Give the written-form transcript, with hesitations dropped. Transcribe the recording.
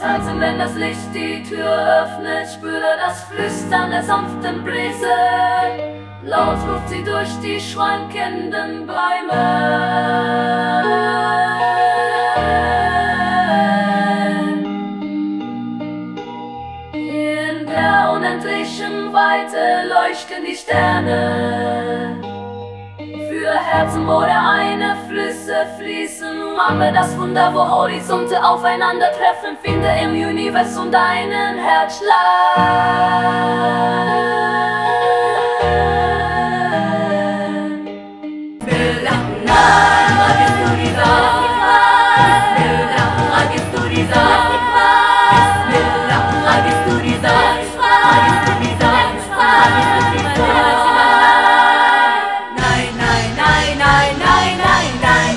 tanzen, wenn das Licht die Tür öffnet. Spüre das Flüstern der sanften Brise. Laut ruft sie durch die schwankenden Bäume. In der unendlichen Weite leuchten die Sterne. Für Herzen, wo der eine Flüsse fließen. Mache das Wunder, wo Horizonte aufeinandertreffen. Finde im Universum deinen Herzschlag.